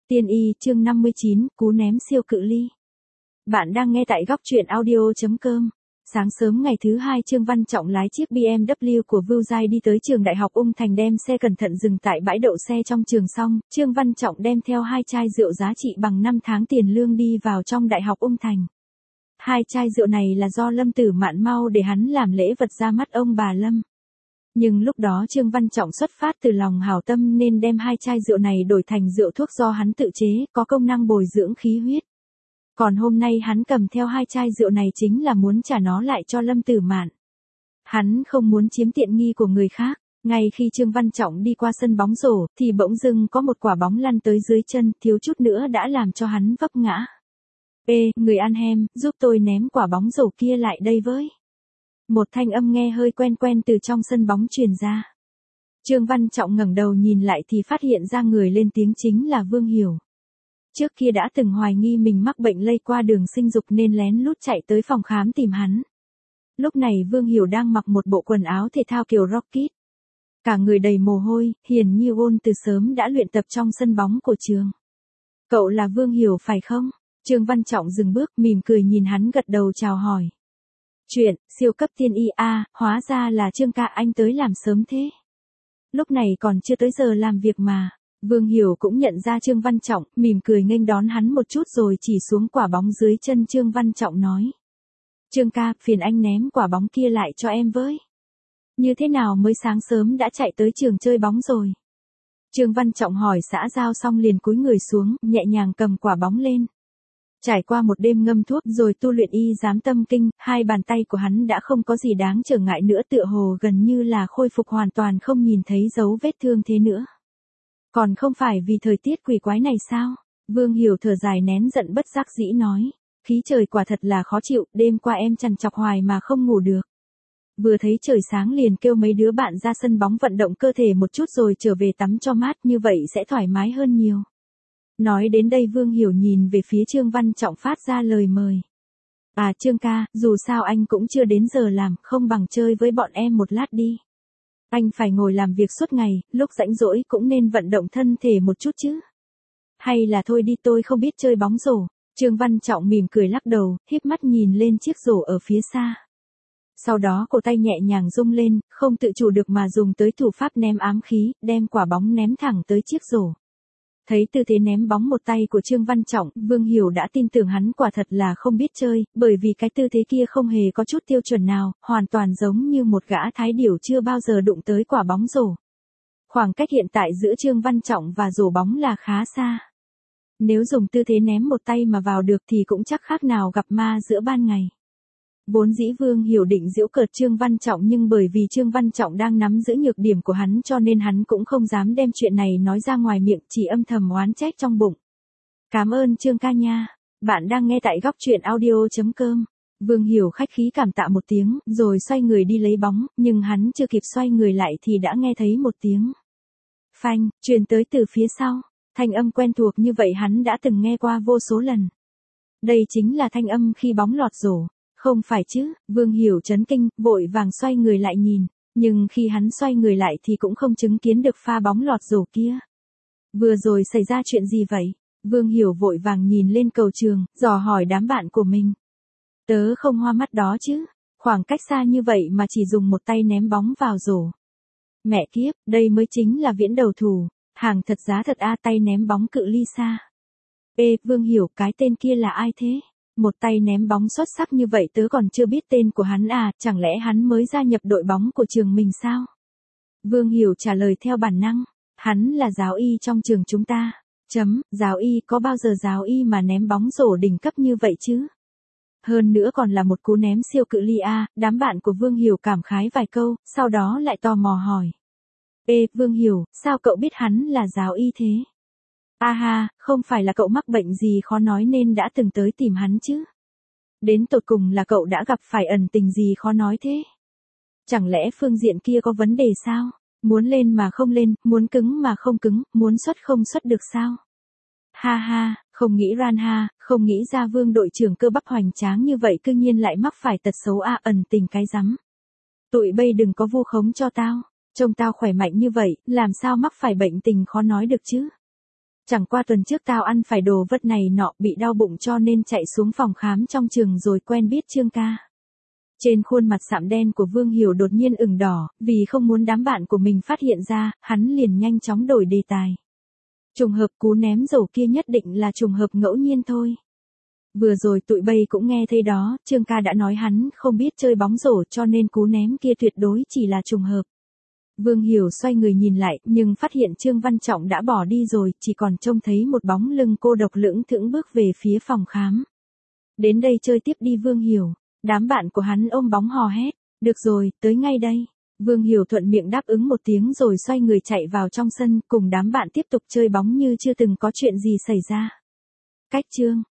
Tiên y chương 59, cú ném siêu cự ly. Bạn đang nghe tại góc truyện audio.com. Sáng sớm ngày thứ hai, Trương Văn Trọng lái chiếc BMW của Vưu Giai đi tới trường đại học Ung Thành, đem xe cẩn thận dừng tại bãi đậu xe trong trường xong, Trương Văn Trọng đem theo 2 chai rượu giá trị bằng 5 tháng tiền lương đi vào trong đại học Ung Thành. 2 chai rượu này là do Lâm Tử Mạn mau để hắn làm lễ vật ra mắt ông bà Lâm. Nhưng lúc đó Trương Văn Trọng xuất phát từ lòng hảo tâm nên đem 2 chai rượu này đổi thành rượu thuốc do hắn tự chế, có công năng bồi dưỡng khí huyết. Còn hôm nay hắn cầm theo 2 chai rượu này chính là muốn trả nó lại cho Lâm Tử Mạn. Hắn không muốn chiếm tiện nghi của người khác. Ngay khi Trương Văn Trọng đi qua sân bóng rổ thì bỗng dưng có một quả bóng lăn tới dưới chân, thiếu chút nữa đã làm cho hắn vấp ngã. Ê, người ăn hem, giúp tôi ném quả bóng rổ kia lại đây với. Một thanh âm nghe hơi quen quen từ trong sân bóng truyền ra. Trương Văn Trọng ngẩng đầu nhìn lại thì phát hiện ra người lên tiếng chính là Vương Hiểu. Trước kia đã từng hoài nghi mình mắc bệnh lây qua đường sinh dục nên lén lút chạy tới phòng khám tìm hắn. Lúc này Vương Hiểu đang mặc một bộ quần áo thể thao kiểu Rocket. Cả người đầy mồ hôi, hiển như ôn từ sớm đã luyện tập trong sân bóng của trường. Cậu là Vương Hiểu phải không? Trương Văn Trọng dừng bước mỉm cười nhìn hắn, gật đầu chào hỏi. Chuyện, siêu cấp tiên y a, hóa ra là Trương ca, anh tới làm sớm thế. Lúc này còn chưa tới giờ làm việc mà. Vương Hiểu cũng nhận ra Trương Văn Trọng, mỉm cười nghênh đón hắn một chút rồi chỉ xuống quả bóng dưới chân Trương Văn Trọng nói. Trương ca, phiền anh ném quả bóng kia lại cho em với. Như thế nào mới sáng sớm đã chạy tới trường chơi bóng rồi? Trương Văn Trọng hỏi xã giao xong liền cúi người xuống, nhẹ nhàng cầm quả bóng lên. Trải qua một đêm ngâm thuốc rồi tu luyện y giám tâm kinh, 2 bàn tay của hắn đã không có gì đáng trở ngại nữa, tựa hồ gần như là khôi phục hoàn toàn, không nhìn thấy dấu vết thương thế nữa. Còn không phải vì thời tiết quỷ quái này sao? Vương Hiểu thở dài nén giận bất đắc dĩ nói. Khí trời quả thật là khó chịu, đêm qua em trằn trọc hoài mà không ngủ được. Vừa thấy trời sáng liền kêu mấy đứa bạn ra sân bóng vận động cơ thể một chút rồi trở về tắm cho mát, như vậy sẽ thoải mái hơn nhiều. Nói đến đây Vương Hiểu nhìn về phía Trương Văn Trọng phát ra lời mời. À Trương ca, dù sao anh cũng chưa đến giờ làm, không bằng chơi với bọn em một lát đi. Anh phải ngồi làm việc suốt ngày, lúc rảnh rỗi cũng nên vận động thân thể một chút chứ. Hay là thôi đi, tôi không biết chơi bóng rổ. Trương Văn Trọng mỉm cười lắc đầu, híp mắt nhìn lên chiếc rổ ở phía xa. Sau đó cổ tay nhẹ nhàng rung lên, không tự chủ được mà dùng tới thủ pháp ném ám khí, đem quả bóng ném thẳng tới chiếc rổ. Thấy tư thế ném bóng một tay của Trương Văn Trọng, Vương Hiểu đã tin tưởng hắn quả thật là không biết chơi, bởi vì cái tư thế kia không hề có chút tiêu chuẩn nào, hoàn toàn giống như một gã thái điểu chưa bao giờ đụng tới quả bóng rổ. Khoảng cách hiện tại giữa Trương Văn Trọng và rổ bóng là khá xa. Nếu dùng tư thế ném một tay mà vào được thì cũng chắc khác nào gặp ma giữa ban ngày. Vốn dĩ Vương Hiểu định giễu cợt Trương Văn Trọng, nhưng bởi vì Trương Văn Trọng đang nắm giữ nhược điểm của hắn cho nên hắn cũng không dám đem chuyện này nói ra ngoài miệng, chỉ âm thầm oán trách trong bụng. Cảm ơn Trương ca nha. Bạn đang nghe tại góc truyện audio.com. Vương Hiểu khách khí cảm tạ một tiếng, rồi xoay người đi lấy bóng, nhưng hắn chưa kịp xoay người lại thì đã nghe thấy một tiếng phanh, truyền tới từ phía sau. Thanh âm quen thuộc như vậy hắn đã từng nghe qua vô số lần. Đây chính là thanh âm khi bóng lọt rổ. Không phải chứ, Vương Hiểu chấn kinh, vội vàng xoay người lại nhìn, nhưng khi hắn xoay người lại thì cũng không chứng kiến được pha bóng lọt rổ kia. Vừa rồi xảy ra chuyện gì vậy? Vương Hiểu vội vàng nhìn lên cầu trường, dò hỏi đám bạn của mình. Tớ không hoa mắt đó chứ, khoảng cách xa như vậy mà chỉ dùng một tay ném bóng vào rổ. Mẹ kiếp, đây mới chính là viễn đầu thủ, hàng thật giá thật a, tay ném bóng cự ly xa. Ê, Vương Hiểu, cái tên kia là ai thế? Một tay ném bóng xuất sắc như vậy tớ còn chưa biết tên của hắn à, chẳng lẽ hắn mới gia nhập đội bóng của trường mình sao? Vương Hiểu trả lời theo bản năng, hắn là giáo y trong trường chúng ta. Giáo y, có bao giờ giáo y mà ném bóng rổ đỉnh cấp như vậy chứ? Hơn nữa còn là một cú ném siêu cự ly a, đám bạn của Vương Hiểu cảm khái vài câu, sau đó lại tò mò hỏi. Ê, Vương Hiểu, sao cậu biết hắn là giáo y thế? A ha, không phải là cậu mắc bệnh gì khó nói nên đã từng tới tìm hắn chứ? Đến tột cùng là cậu đã gặp phải ẩn tình gì khó nói thế? Chẳng lẽ phương diện kia có vấn đề sao? Muốn lên mà không lên, muốn cứng mà không cứng, muốn xuất không xuất được sao? Ha ha, không nghĩ ha, không nghĩ ra Vương đội trưởng cơ bắp hoành tráng như vậy cư nhiên lại mắc phải tật xấu a, ẩn tình cái rắm. Tụi bây đừng có vu khống cho tao, trông tao khỏe mạnh như vậy, làm sao mắc phải bệnh tình khó nói được chứ? Chẳng qua tuần trước tao ăn phải đồ vật này nọ bị đau bụng cho nên chạy xuống phòng khám trong trường rồi quen biết Trương ca. Trên khuôn mặt sạm đen của Vương Hiểu đột nhiên ửng đỏ, vì không muốn đám bạn của mình phát hiện ra, hắn liền nhanh chóng đổi đề tài. Trùng hợp cú ném rổ kia nhất định là trùng hợp ngẫu nhiên thôi. Vừa rồi tụi bay cũng nghe thấy đó, Trương ca đã nói hắn không biết chơi bóng rổ cho nên cú ném kia tuyệt đối chỉ là trùng hợp. Vương Hiểu xoay người nhìn lại nhưng phát hiện Trương Văn Trọng đã bỏ đi rồi, chỉ còn trông thấy một bóng lưng cô độc lững thững bước về phía phòng khám. Đến đây chơi tiếp đi Vương Hiểu. Đám bạn của hắn ôm bóng hò hét. Được rồi, tới ngay đây. Vương Hiểu thuận miệng đáp ứng một tiếng rồi xoay người chạy vào trong sân cùng đám bạn tiếp tục chơi bóng như chưa từng có chuyện gì xảy ra. Cách chương